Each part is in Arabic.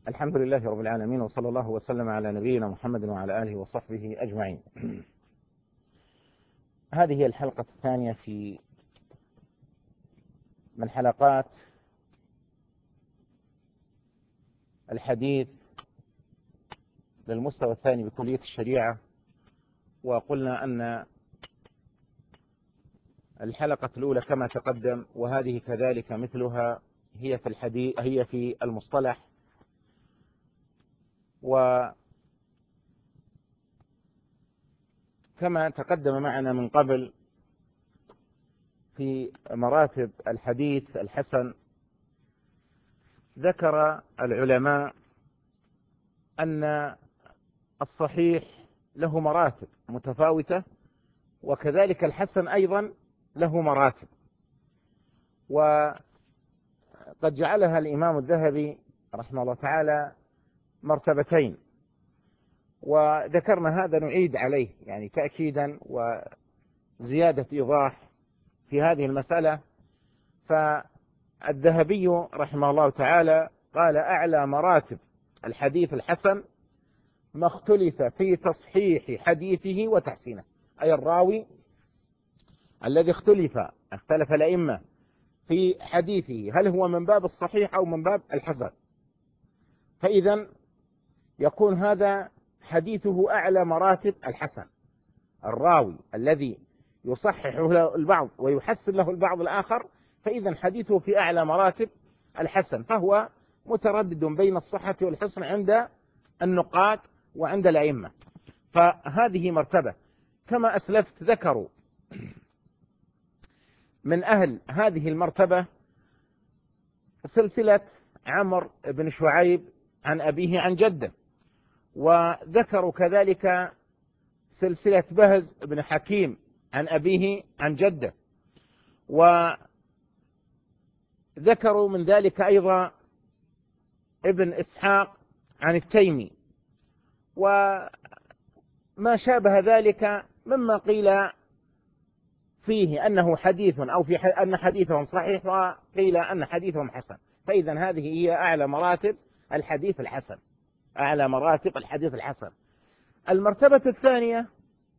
الحمد لله رب العالمين، وصلى الله وسلم على نبينا محمد وعلى آله وصحبه أجمعين. هذه هي الحلقة الثانية من حلقات الحديث للمستوى الثاني بكلية الشريعة. وقلنا أن الحلقة الأولى كما تقدم، وهذه كذلك مثلها، هي في الحديث، هي في المصطلح. وكما تقدم معنا من قبل في مراتب الحديث الحسن، ذكر العلماء أن الصحيح له مراتب متفاوتة، وكذلك الحسن أيضا له مراتب، وقد جعلها الإمام الذهبي رحمه الله تعالى مرتبتين، وذكرنا هذا نعيد عليه يعني تأكيدا وزيادة إيضاح في هذه المسألة. فالذهبي رحمه الله تعالى قال: أعلى مراتب الحديث الحسن ما اختلف في تصحيح حديثه وتحسينه، أي الراوي الذي اختلف الأئمة في حديثه، هل هو من باب الصحيح أو من باب الحسن. فإذا يكون هذا حديثه أعلى مراتب الحسن، الراوي الذي يصححه له البعض ويحسن له البعض الآخر، فإذا حديثه في أعلى مراتب الحسن، فهو متردد بين الصحة والحسن عند النقاد وعند الأئمة. فهذه مرتبة. كما أسلفت ذكروا من أهل هذه المرتبة سلسلة عمرو بن شعيب عن أبيه عن جده، وذكروا كذلك سلسلة بهز بن حكيم عن أبيه عن جده، وذكروا من ذلك أيضا ابن إسحاق عن التيمي، وما شابه ذلك مما قيل فيه أنه حديث أو في أن حديثهم صحيح، وقيل أن حديثهم حسن. فإذا هذه هي أعلى مراتب الحديث الحسن، أعلى مراتب الحديث الحسن. المرتبة الثانية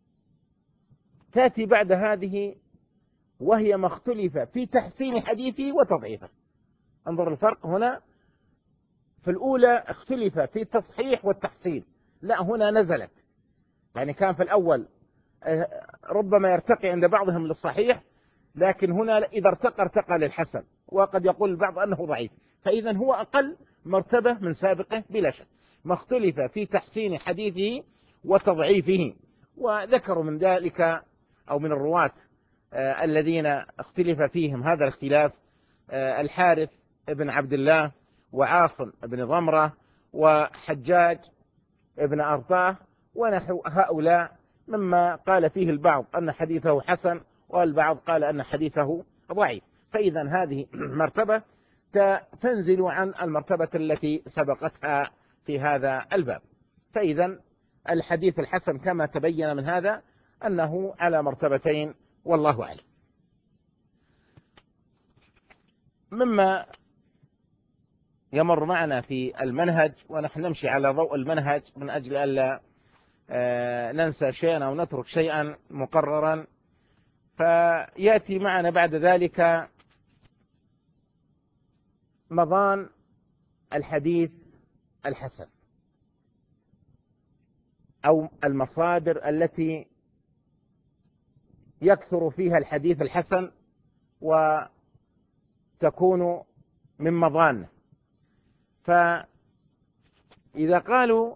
تأتي بعد هذه، وهي ما اختلف في تحسين حديثه وتضعيفه. انظر الفرق هنا، في الأولى اختلف في التصحيح والتحسين، لا هنا نزلت، يعني كان في الأول ربما يرتقي عند بعضهم للصحيح، لكن هنا إذا ارتقى للحسن، وقد يقول البعض أنه ضعيف. فإذا هو أقل مرتبة من سابقه بلا شك، ما اختلف في تحسين حديثه وتضعيفه. وذكروا من ذلك أو من الرواة الذين اختلف فيهم هذا الاختلاف الحارث بن عبد الله، وعاصم بن ضمرة، وحجاج بن أرطاه، ونحو هؤلاء، مما قال فيه البعض أن حديثه حسن، والبعض قال أن حديثه ضعيف. فإذا هذه مرتبة تنزل عن المرتبة التي سبقتها في هذا الباب. فإذا الحديث الحسن كما تبين من هذا أنه على مرتبتين، والله أعلم. مما يمر معنا في المنهج، ونحن نمشي على ضوء المنهج من أجل ألا ننسى شيئا أو نترك شيئا مقررا، فيأتي معنا بعد ذلك مضان الحديث الحسن، أو المصادر التي يكثر فيها الحديث الحسن وتكون من مضانه. فإذا قالوا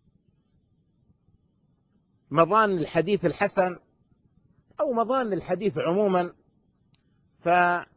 مضان الحديث الحسن أو مضان الحديث عموما، فكلمة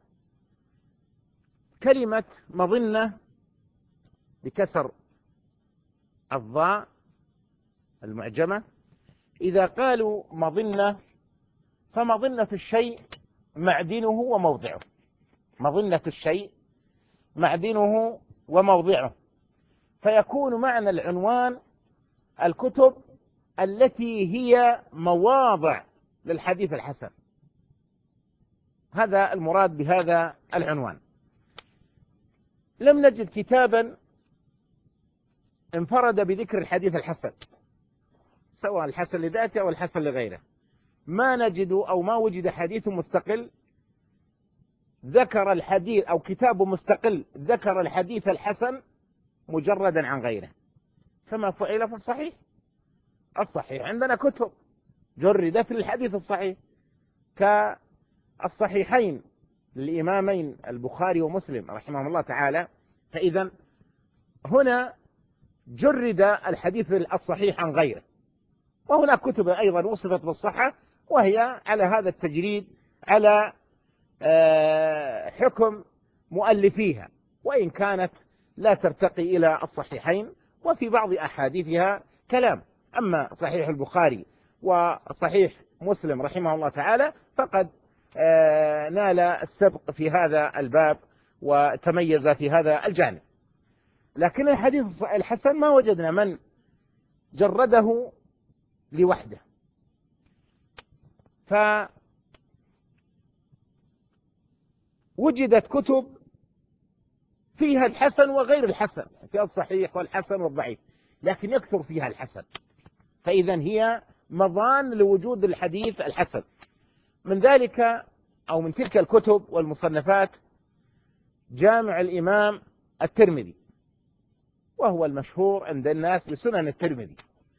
مظنة بكسر الضاء المعجمة، إذا قالوا مظنة فمظنة الشيء معدنه وموضعه، مظنة الشيء معدنه وموضعه، فيكون معنى العنوان الكتب التي هي مواضع للحديث الحسن. هذا المراد بهذا العنوان. لم نجد كتابا انفرد بذكر الحديث الحسن، سواء الحسن لذاته أو الحسن لغيره. ما نجد أو ما وجد حديث مستقل ذكر الحديث، أو كتاب مستقل ذكر الحديث الحسن مجردا عن غيره. كما فعل في الصحيح. الصحيح عندنا كتب جردت للحديث الصحيح كالصحيحين للإمامين البخاري ومسلم رحمهم الله تعالى. فإذا هنا جرد الحديث الصحيح عن غيره. وهناك كتب أيضا وصفت بالصحة وهي على هذا التجريد على حكم مؤلفيها، وإن كانت لا ترتقي إلى الصحيحين، وفي بعض أحاديثها كلام. أما صحيح البخاري وصحيح مسلم رحمه الله تعالى فقد نال السبق في هذا الباب وتميز في هذا الجانب. لكن الحديث الحسن ما وجدنا من جرده لوحده. فوجدت كتب فيها الحسن وغير الحسن، فيها الصحيح والحسن والضعيف، لكن يكثر فيها الحسن. فإذا هي مضان لوجود الحديث الحسن. من ذلك أو من تلك الكتب والمصنفات جامع الإمام الترمذي، وهو المشهور عند الناس بسنن الترمذي.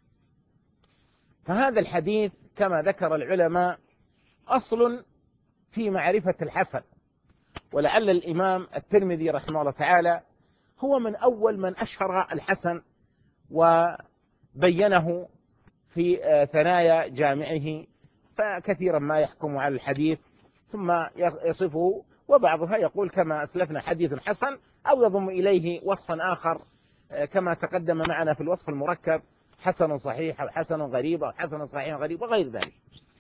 فهذا الحديث كما ذكر العلماء أصل في معرفة الحسن، ولعل الإمام الترمذي رحمه الله تعالى هو من أول من أشهر الحسن وبينه في ثنايا جامعه، فكثيرا ما يحكم على الحديث ثم يصفه، وبعضها يقول كما أسلفنا حديث حسن، أو يضم إليه وصفا آخر كما تقدم معنا في الوصف المركب، حسن صحيح أو حسن غريب أو حسن صحيح غريب وغير ذلك.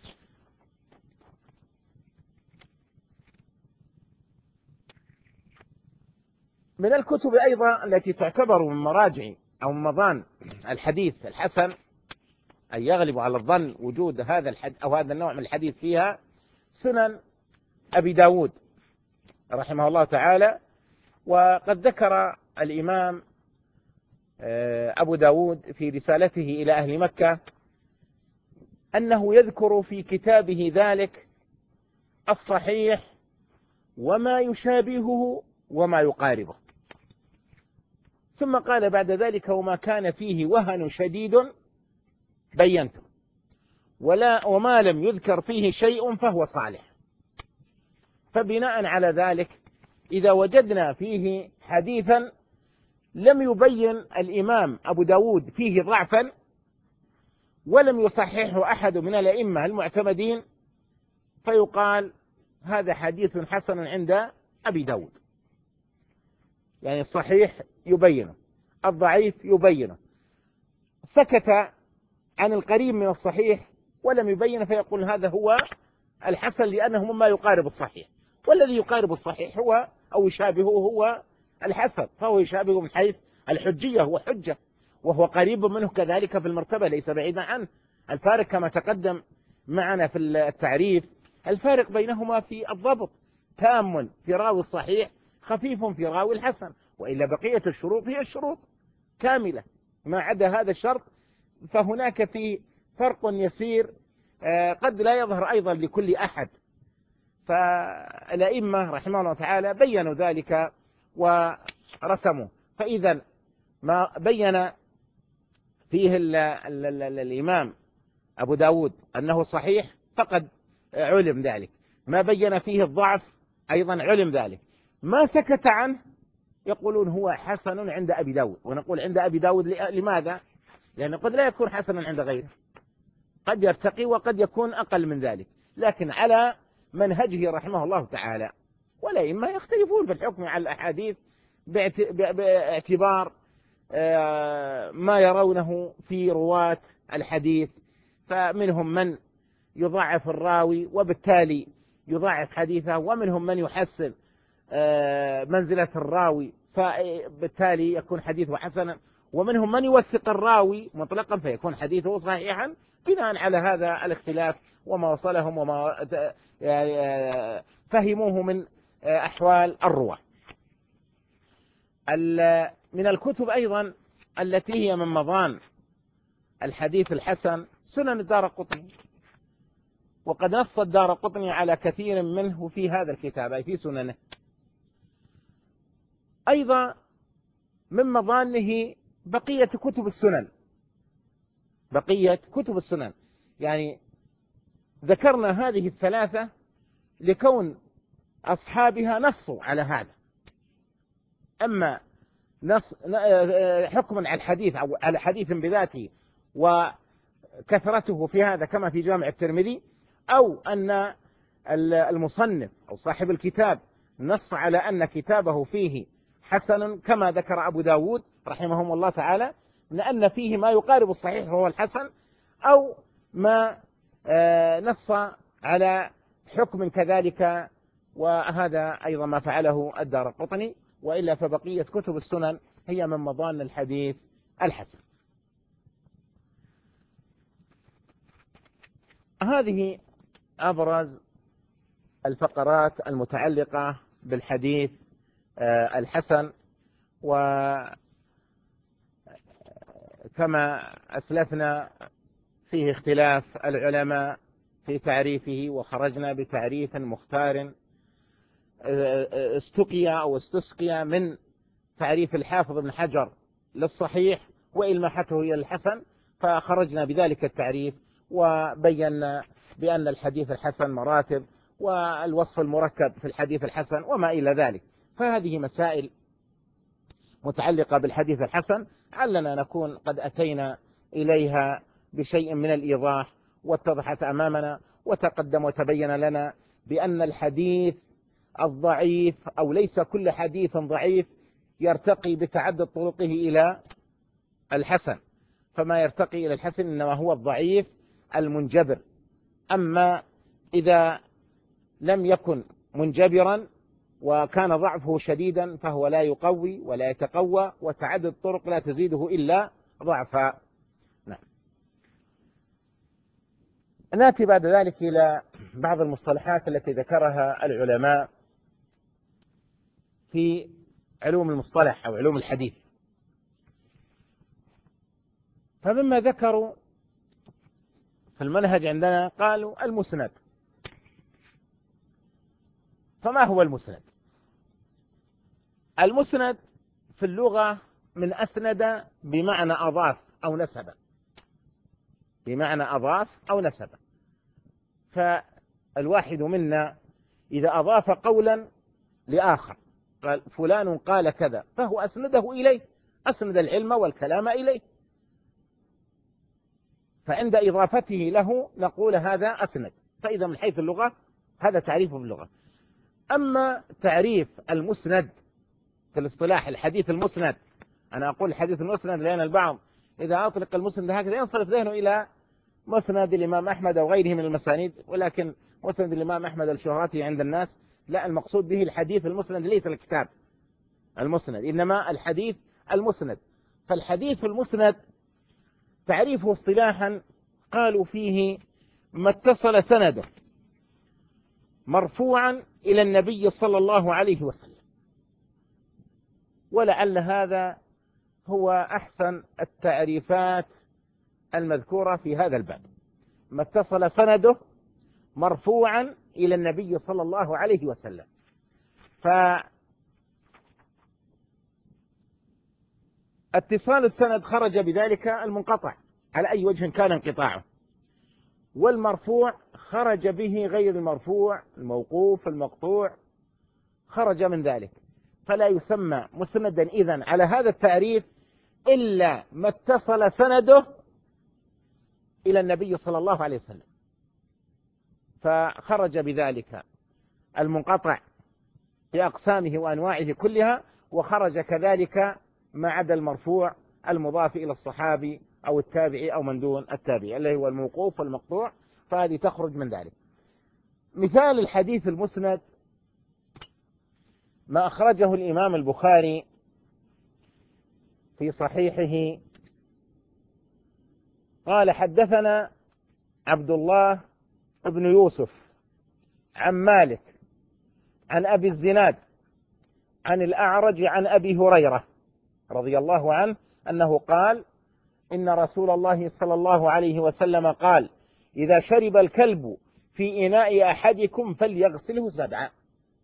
من الكتب أيضا التي تعتبر من مراجع أو مضان الحديث الحسن، أي يغلب على الظن وجود هذا أو هذا النوع من الحديث فيها، سنن أبي داود رحمه الله تعالى. وقد ذكر الإمام أبو داود في رسالته إلى أهل مكة أنه يذكر في كتابه ذلك الصحيح وما يشابهه وما يقاربه، ثم قال بعد ذلك وما كان فيه وهن شديد بينته، وما لم يذكر فيه شيء فهو صالح. فبناء على ذلك إذا وجدنا فيه حديثا لم يبين الإمام أبو داود فيه ضعفا ولم يصححه أحد من الأئمة المعتمدين، فيقال هذا حديث حسن عند أبي داود. يعني الصحيح يبينه، الضعيف يبينه، سكت عن القريب من الصحيح ولم يبين، فيقول هذا هو الحسن لأنه مما يقارب الصحيح. والذي يقارب الصحيح هو أو يشابهه هو الحسن، فهو يشابهه من حيث الحجية، هو حجة وهو قريب منه كذلك في المرتبة، ليس بعيدا عنه. الفارق كما تقدم معنا في التعريف، الفارق بينهما في الضبط، تام في راوي الصحيح، خفيف في راوي الحسن، وإلا بقية الشروط هي الشروط كاملة، ما عدا هذا الشرط فهناك في فرق يسير قد لا يظهر أيضا لكل أحد. فالأئمة رحمه الله تعالى بيّنوا ذلك ورسموا. فإذا ما بين فيه الإمام أبو داود أنه صحيح فقد علم ذلك، ما بين فيه الضعف أيضا علم ذلك، ما سكت عنه يقولون هو حسن عند أبي داود. ونقول عند أبي داود لماذا؟ لأنه قد لا يكون حسنا عند غيره، قد يرتقي وقد يكون أقل من ذلك، لكن على منهجه رحمه الله تعالى. والأئمة يختلفون في الحكم على الأحاديث باعتبار ما يرونه في رواة الحديث، فمنهم من يضعف الراوي وبالتالي يضعف حديثه، ومنهم من يحسن منزلة الراوي فبالتالي يكون حديثه حسنا، ومنهم من يوثق الراوي مطلقا فيكون حديثه صحيحا بناء على هذا الاختلاف وما وصلهم وما يعني فهموه من أحوال الرواة. من الكتب أيضا التي هي من مضان الحديث الحسن سنن الدارقطني، وقد نص الدارقطني على كثير منه في هذا الكتاب أي في سننه. أيضا من مضانه بقية كتب السنن، بقية كتب السنن، يعني ذكرنا هذه الثلاثة لكون أصحابها نصوا على هذا. أما نص حكما على الحديث أو على حديث بذاته وكثرته في هذا كما في جامع الترمذي، أو أن المصنف أو صاحب الكتاب نص على أن كتابه فيه حسن كما ذكر أبو داود رحمهم الله تعالى، لأن فيه ما يقارب الصحيح وهو الحسن، أو ما نص على حكم كذلك، وهذا أيضا ما فعله الدارقطني. وإلا فبقية كتب السنن هي من مضان الحديث الحسن. هذه أبرز الفقرات المتعلقة بالحديث الحسن. وكما أسلفنا فيه اختلاف العلماء في تعريفه، وخرجنا بتعريف مختار استقي أو استسقي من تعريف الحافظ ابن حجر للصحيح وإلماحته إلى الحسن، فخرجنا بذلك التعريف وبينا بأن الحديث الحسن مراتب، والوصف المركب في الحديث الحسن وما إلى ذلك. فهذه مسائل متعلقة بالحديث الحسن علنا نكون قد أتينا إليها بشيء من الإيضاح، واتضحت أمامنا وتقدم وتبين لنا بأن الحديث الضعيف أو ليس كل حديث ضعيف يرتقي بتعدد طرقه إلى الحسن، فما يرتقي إلى الحسن إنما هو الضعيف المنجبر. أما إذا لم يكن منجبرا وكان ضعفه شديدا فهو لا يقوي ولا يتقوى، وتعدد الطرق لا تزيده إلا ضعفا. نعم. نأتي بعد ذلك إلى بعض المصطلحات التي ذكرها العلماء في علوم المصطلح أو علوم الحديث. فمما ذكروا في المنهج عندنا قالوا المسند. فما هو المسند؟ المسند في اللغة من أسند بمعنى أضاف أو نسب، بمعنى أضاف أو نسب. فالواحد منا إذا أضاف قولا لآخر، قال فلان قال كذا، فهو أسنده إليه، أسند العلم والكلام إليه، فعند إضافته له نقول هذا أسند. فإذا من حيث اللغة هذا تعريفه باللغة. أما تعريف المسند في الاصطلاح، الحديث المسند، أنا أقول الحديث المسند لأن البعض إذا أطلق المسند هكذا ينصرف ذهنه إلى مسند الإمام أحمد أو غيره من المسانيد، ولكن مسند الإمام أحمد الشهراتي عند الناس لا، المقصود به الحديث المسند، ليس الكتاب المسند إنما الحديث المسند. فالحديث المسند تعريفه اصطلاحا قالوا فيه ما اتصل سنده مرفوعا إلى النبي صلى الله عليه وسلم. ولعل هذا هو أحسن التعريفات المذكورة في هذا الباب، ما اتصل سنده مرفوعا إلى النبي صلى الله عليه وسلم. فاتصال السند خرج بذلك المنقطع على أي وجه كان انقطاعه، والمرفوع خرج به غير المرفوع، الموقوف، المقطوع، خرج من ذلك. فلا يسمى مسندا إذن على هذا التعريف إلا ما اتصل سنده إلى النبي صلى الله عليه وسلم، فخرج بذلك المنقطع بأقسامه وأنواعه كلها، وخرج كذلك ما عدا المرفوع المضاف إلى الصحابي أو التابعي أو من دون التابعي اللي هو الموقوف والمقطوع، فهذه تخرج من ذلك. مثال الحديث المسند ما أخرجه الإمام البخاري في صحيحه قال حدثنا عبد الله بن يوسف عن مالك عن أبي الزناد عن الأعرج عن أبي هريرة رضي الله عنه أنه قال: إن رسول الله صلى الله عليه وسلم قال: إذا شرب الكلب في إناء أحدكم فليغسله 7.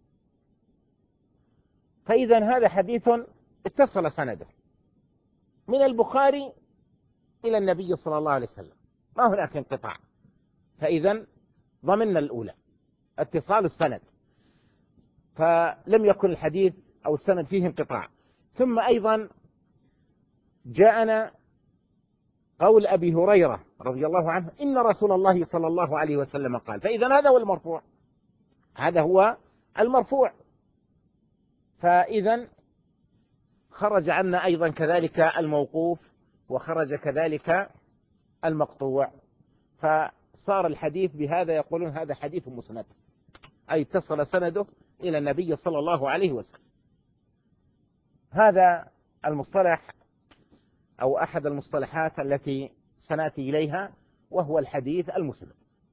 فإذا هذا حديث اتصل سنده من البخاري إلى النبي صلى الله عليه وسلم، ما هناك انقطاع. فإذا ضمننا الأولى اتصال السند، فلم يكن الحديث أو السند فيه انقطاع. ثم أيضا جاءنا قول أبي هريرة رضي الله عنه: إن رسول الله صلى الله عليه وسلم قال. فإذا هذا هو المرفوع، هذا هو المرفوع. فإذا خرج عنا أيضا كذلك الموقوف، وخرج كذلك المقطوع، فصار الحديث بهذا يقولون هذا حديث مسند، أي اتصل سنده إلى النبي صلى الله عليه وسلم. هذا المصطلح أو أحد المصطلحات التي سنأتي إليها، وهو الحديث المسند.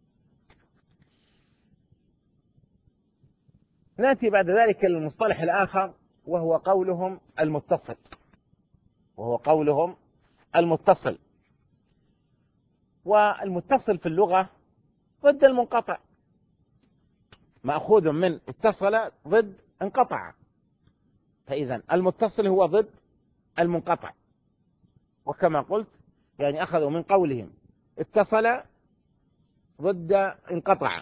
نأتي بعد ذلك للمصطلح الآخر، وهو قولهم المتصل. والمتصل في اللغة ضد المنقطع، مأخوذ من اتصل ضد انقطع. فإذا المتصل هو ضد المنقطع، وكما قلت يعني أخذوا من قولهم اتصل ضد انقطع.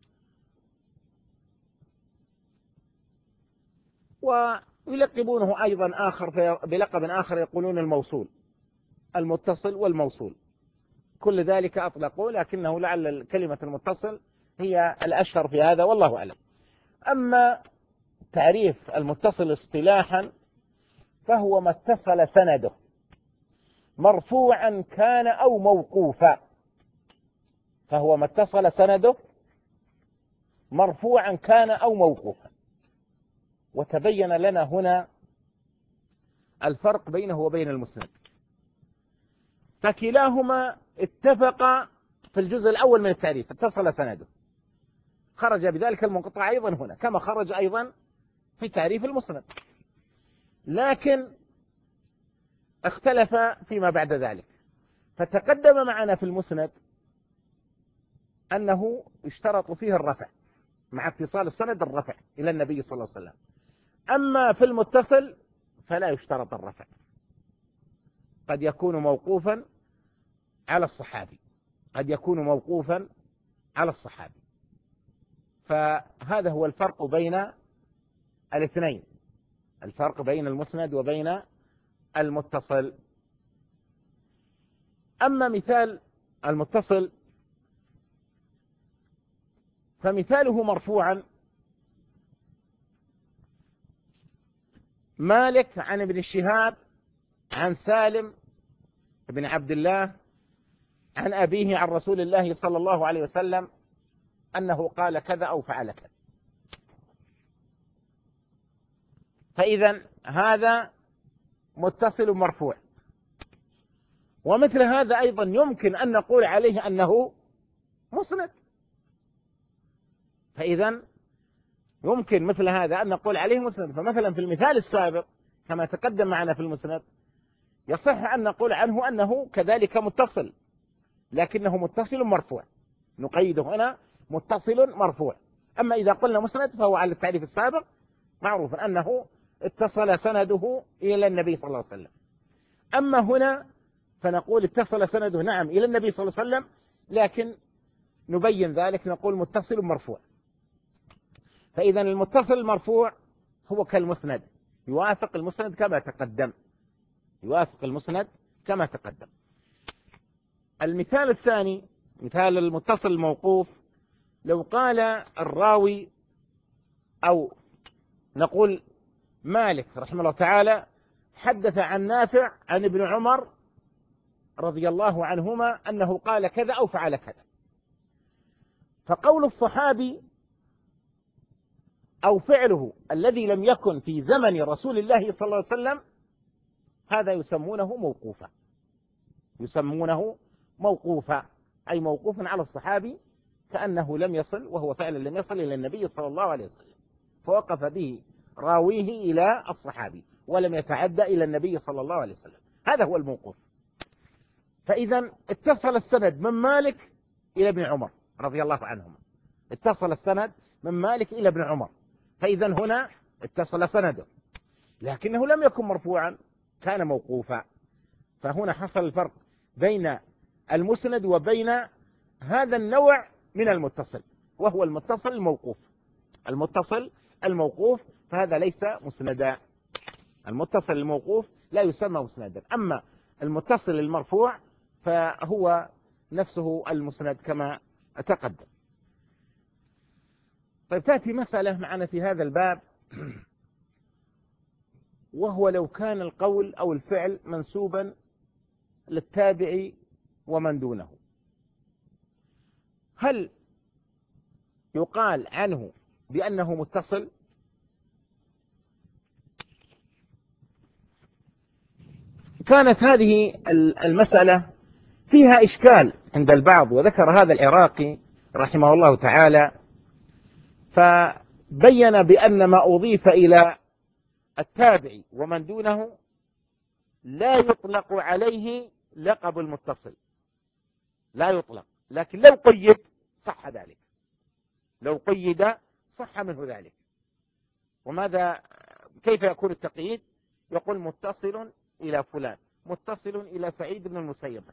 ويلقبونه أيضا بلقب آخر، يقولون المتصل والموصول. كل ذلك أطلقوا، لكنه لعل كلمة المتصل هي الأشهر في هذا، والله أعلم. أما تعريف المتصل اصطلاحا فهو ما اتصل سنده مرفوعا كان أو موقوفا. فهو ما اتصل سنده مرفوعا كان أو موقوفا. وتبين لنا هنا الفرق بينه وبين المسند، فكلاهما اتفق في الجزء الأول من التعريف، اتصل سنده، خرج بذلك المنقطع أيضا هنا كما خرج أيضا في تعريف المسند، لكن اختلف فيما بعد ذلك. فتقدم معنا في المسند أنه اشترط فيه الرفع، مع اتصال السند الرفع إلى النبي صلى الله عليه وسلم. أما في المتصل فلا يشترط الرفع، قد يكون موقوفا على الصحابي، فهذا هو الفرق بين الاثنين، الفرق بين المسند وبين المتصل. أما مثال المتصل فمثاله مرفوعا: مالك عن ابن شهاب عن سالم بن عبد الله عن أبيه عن رسول الله صلى الله عليه وسلم أنه قال كذا أو فعل كذا. فإذا هذا متصل مرفوع. ومثل هذا أيضا يمكن أن نقول عليه أنه مسند. فإذا يمكن مثل هذا أن نقول عليه مسند. فمثلا في المثال السابق كما تقدم معنا في المسند يصح أن نقول عنه أنه كذلك متصل، لكنه متصل مرفوع، نقيده هنا متصل مرفوع. أما إذا قلنا مسند فهو على التعريف السابق معروف أنه اتصل سنده إلى النبي صلى الله عليه وسلم. أما هنا فنقول اتصل سنده نعم إلى النبي صلى الله عليه وسلم، لكن نبين ذلك نقول متصل مرفوع. فإذا المتصل المرفوع هو كالمسند، يوافق المسند كما تقدم. المثال الثاني مثال المتصل الموقوف: لو قال الراوي أو نقول مالك رحمه الله تعالى حدث عن نافع عن ابن عمر رضي الله عنهما أنه قال كذا أو فعل كذا، فقول الصحابي أو فعله الذي لم يكن في زمن رسول الله صلى الله عليه وسلم هذا يسمونه موقوفا، أي موقوف على الصحابي كأنه لم يصل، وهو فعلا لم يصل إلى النبي صلى الله عليه وسلم، فوقف به راويه إلى الصحابي ولم يتعدى إلى النبي صلى الله عليه وسلم، هذا هو الموقوف. فإذا اتصل السند من مالك إلى ابن عمر رضي الله عنهما، اتصل السند من مالك إلى ابن عمر، فإذا هنا اتصل سنده، لكنه لم يكن مرفوعا، كان موقوفا. فهنا حصل الفرق بين المسند وبين هذا النوع من المتصل، وهو المتصل الموقوف. المتصل الموقوف فهذا ليس مسندا، المتصل الموقوف لا يسمى مسندا. أما المتصل المرفوع فهو نفسه المسند كما تقدم. طيب، تأتي مسألة معنا في هذا الباب، وهو لو كان القول أو الفعل منسوبا للتابع ومن دونه، هل يقال عنه بأنه متصل؟ كانت هذه المسألة فيها إشكال عند البعض، وذكر هذا العراقي رحمه الله تعالى، فبين بأن ما أضيف إلى التابع ومن دونه لا يطلق عليه لقب المتصل، لا يطلق، لكن لو قيد صح ذلك، لو قيد صح منه ذلك. وماذا كيف يكون التقييد؟ يقول متصل إلى فلان، متصل إلى سعيد بن المسيب،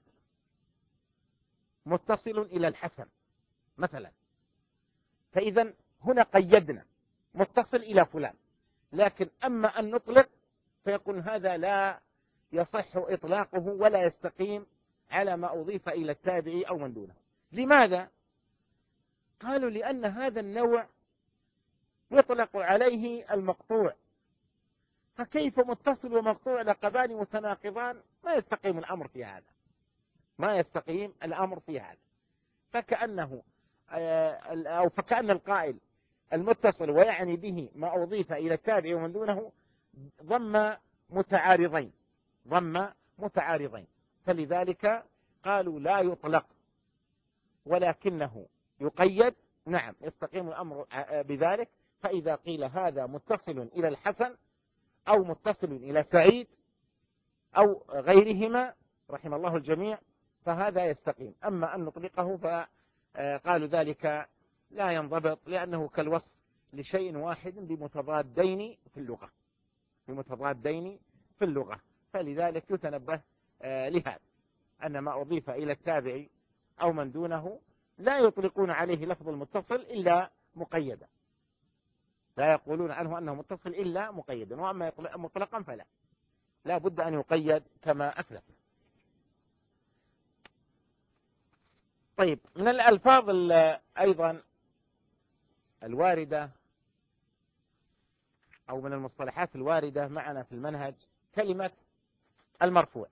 متصل إلى الحسن مثلا. فإذا هنا قيدنا متصل إلى فلان، لكن أما أن نطلق فيقول هذا لا يصح إطلاقه ولا يستقيم على ما أضيف إلى التابعي أو من دونه. لماذا؟ قالوا لأن هذا النوع يطلق عليه المقطوع، فكيف متصل ومقطوع لقبان متناقضان؟ ما يستقيم الأمر في هذا، ما يستقيم الأمر في هذا. فكأنه أو فكأن القائل المتصل ويعني به ما أضيف إلى التابع ومن دونه ضم متعارضين، ضم متعارضين، فلذلك قالوا لا يطلق ولكنه يقيد. نعم، يستقيم الأمر بذلك. فإذا قيل هذا متصل إلى الحسن أو متصل إلى سعيد أو غيرهما رحم الله الجميع فهذا يستقيم. أما أن نطلقه فقالوا ذلك لا ينضبط، لأنه كالوصف لشيء واحد بمتضادين في اللغة، بمتضادين في اللغة. فلذلك يتنبه لهذا، أن ما أضيف إلى التابع أو من دونه لا يطلقون عليه لفظ المتصل إلا مقيدا، لا يقولون عنه أنه متصل إلا مقيدا، وأما مطلقا فلا، لا بد أن يقيد كما أسلف. طيب، من الألفاظ أيضا الواردة أو من المصطلحات الواردة معنا في المنهج كلمة المرفوع،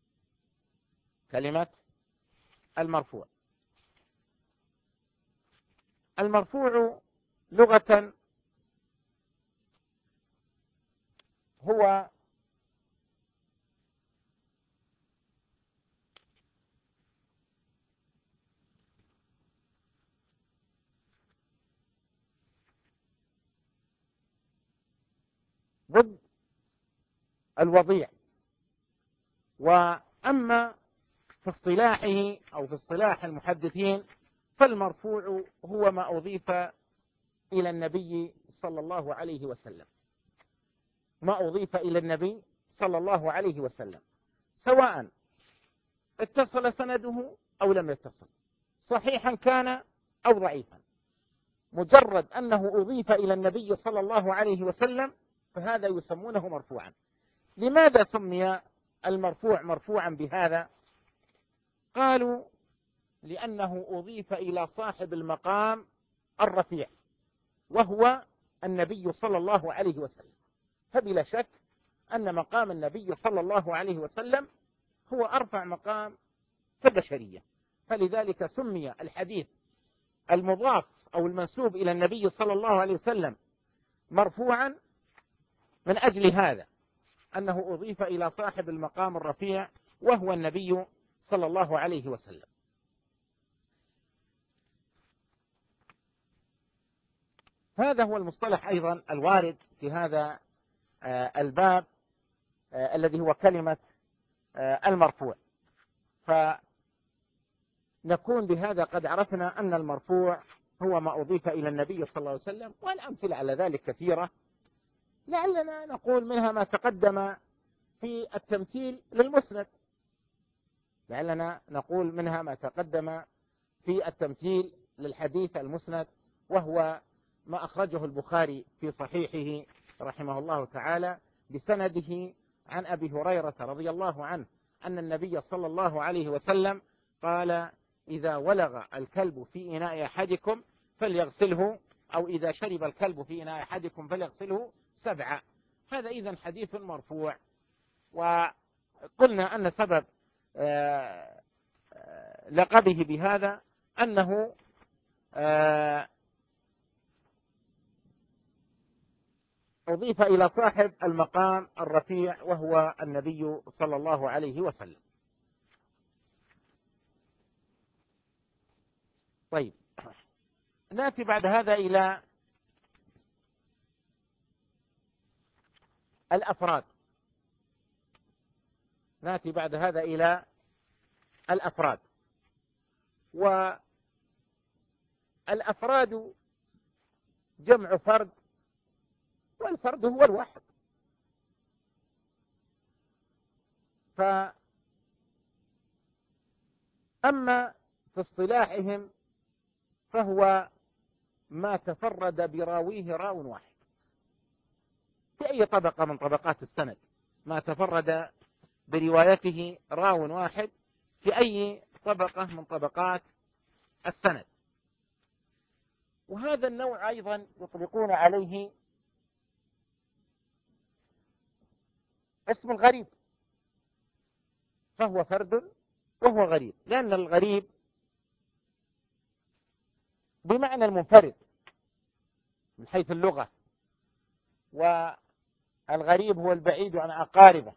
كلمة المرفوع. المرفوع لغة هو ضد الوضيع، وأما في اصطلاحه أو في اصطلاح المحدثين فالمرفوع هو ما أضيف إلى النبي صلى الله عليه وسلم، ما أضيف إلى النبي صلى الله عليه وسلم، سواء اتصل سنده أو لم يتصل، صحيحا كان أو ضعيفا، مجرد أنه أضيف إلى النبي صلى الله عليه وسلم فهذا يسمونه مرفوعا. لماذا سمي المرفوع مرفوعا بهذا؟ قالوا لأنه أضيف إلى صاحب المقام الرفيع وهو النبي صلى الله عليه وسلم، فبلا شك أن مقام النبي صلى الله عليه وسلم هو أرفع مقام في البشرية، فلذلك سمي الحديث المضاف أو المنسوب إلى النبي صلى الله عليه وسلم مرفوعا من أجل هذا، أنه أضيف إلى صاحب المقام الرفيع وهو النبي صلى الله عليه وسلم. هذا هو المصطلح أيضا الوارد في هذا الباب الذي هو كلمة المرفوع. فنكون بهذا قد عرفنا أن المرفوع هو ما أضيف إلى النبي صلى الله عليه وسلم، والأمثلة على ذلك كثيرة، لعلنا نقول منها ما تقدم في التمثيل للمسند، لعلنا نقول منها ما تقدم في التمثيل للحديث المسند، وهو ما أخرجه البخاري في صحيحه رحمه الله تعالى بسنده عن أبي هريرة رضي الله عنه أن النبي صلى الله عليه وسلم قال: إذا ولغ الكلب في إناء أحدكم فليغسله، أو إذا شرب الكلب في إناء أحدكم فليغسله 7. هذا إذن حديث مرفوع. وقلنا أن سبب لقبه بهذا أنه أضيف إلى صاحب المقام الرفيع وهو النبي صلى الله عليه وسلم. طيب، نأتي بعد هذا إلى الأفراد. والأفراد جمع فرد، والفرد هو الواحد. فأما في اصطلاحهم فهو ما تفرد براويه راو واحد في أي طبقة من طبقات السند، ما تفرد بروايته راو واحد في أي طبقة من طبقات السند. وهذا النوع أيضا يطلقون عليه اسم الغريب، فهو فرد وهو غريب، لأن الغريب بمعنى المنفرد من حيث اللغة، والغريب هو البعيد عن أقاربه.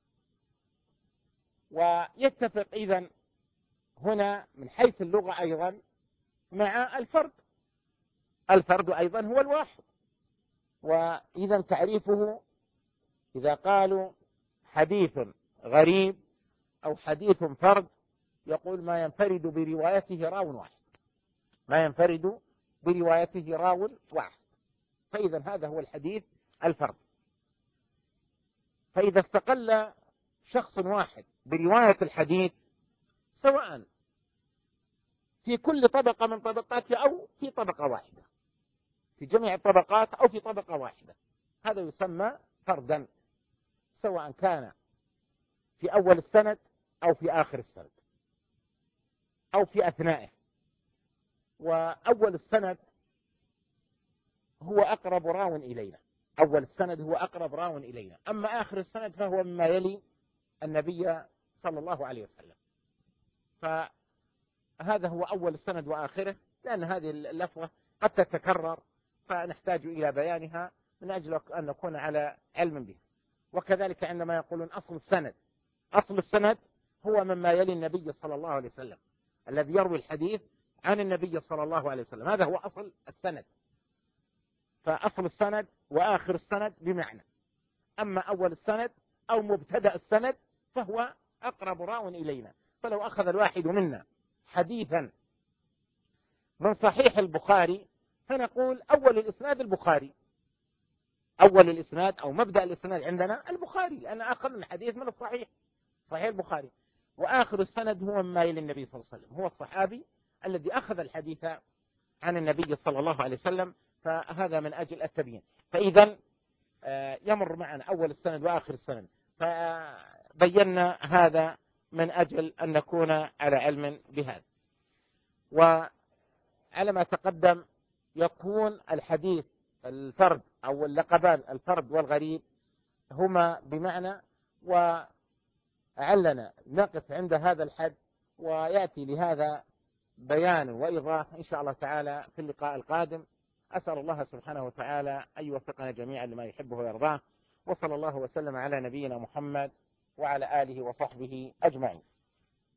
ويتفق إذن هنا من حيث اللغة أيضا مع الفرد. الفرد أيضا هو الواحد. وإذا تعريفه إذا قالوا حديث غريب أو حديث فرد، يقول ما ينفرد بروايته راو واحد، ما ينفرد بروايته راو واحد. فإذا هذا هو الحديث الفرد. فإذا استقل شخص واحد برواية الحديث، سواء في كل طبقة من طبقاته أو في طبقة واحدة، في جميع الطبقات أو في طبقة واحدة، هذا يسمى فردا، سواء كان في أول السند أو في آخر السند أو في أثنائه. وأول السند هو أقرب راو إلينا، أول السند هو أقرب راو إلينا. أما آخر السند فهو مما يلي النبي صلى الله عليه وسلم. فهذا هو أول السند وآخره، لأن هذه اللفظة قد تتكرر، فنحتاج إلى بيانها من أجل أن نكون على علم به. وكذلك عندما يقولون أصل السند، أصل السند هو مما يلي النبي صلى الله عليه وسلم، الذي يروي الحديث عن النبي صلى الله عليه وسلم، هذا هو أصل السند. فأصل السند وآخر السند بمعنى. أما أول السند أو مبتدأ السند فهو أقرب راو إلينا. فلو أخذ الواحد منا حديثا من صحيح البخاري فنقول أول الإسناد البخاري، أول الإسناد أو مبدأ الإسناد عندنا البخاري، لأن أخذ الحديث من الصحيح، صحيح البخاري. وآخر السند هو مما يلي النبي صلى الله عليه وسلم، هو الصحابي الذي أخذ الحديث عن النبي صلى الله عليه وسلم. فهذا من أجل التبيين. فإذا يمر معنا أول السند وآخر السند، فبينا هذا من أجل أن نكون على علم بهذا. وعلى ما تقدم يكون الحديث الفرد أو اللقبان الفرد والغريب هما بمعنى. وعلنا نقف عند هذا الحد، ويأتي لهذا بيان وإيضاح إن شاء الله تعالى في اللقاء القادم. أسأل الله سبحانه وتعالى أن يوفقنا جميعا لما يحبه ويرضاه، وصلى الله وسلم على نبينا محمد وعلى آله وصحبه أجمعين.